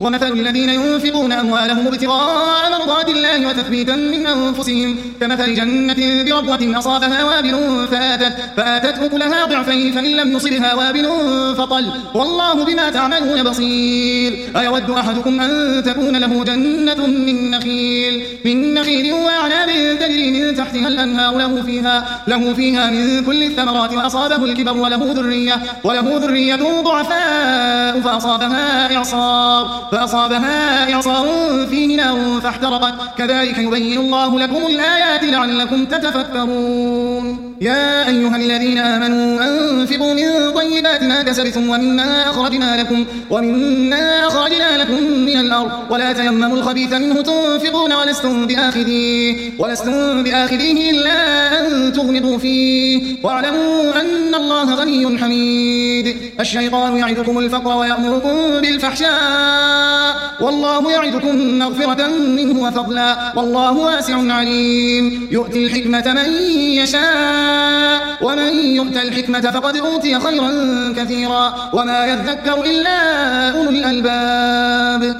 ومثل الذين ينفقون أموالهم ابتغاء مرضات الله وتثبيتا من أنفسهم كمثل جنة بربوة أصابها وابل فآتت أكلها ضعفين فإن لم يصبها وابل فطل والله بما تعملون بصير. أيود أحدكم أن تكون له جنة من نخيل وأعناب تجري من تحتها الأنهار له فيها من كل الثمرات وأصابه الكبر وله ذرية ضعفاء فأصابها إعصار فيه نار فاحترقت كذلك يبين الله لكم الآيات لعلكم تتفكرون. يا أيها الذين آمنوا أنفقوا من طيبات ما كسبتم ومما أخرجنا لكم من الأرض ولا تيمموا الخبيث منه تنفقون ولستم بآخذيه إلا أن تغمضوا فيه واعلموا أن الله غني حميد. الشيطان يعدكم الفقر ويأمركم بالفحشاء والله يعدكم مغفرة منه وفضلا والله واسع عليم. يؤتي الحكمة من يشاء ومن يؤت الحكمة فقد أوتي خيرا كثيرا وما يذكر إلا أولو الألباب.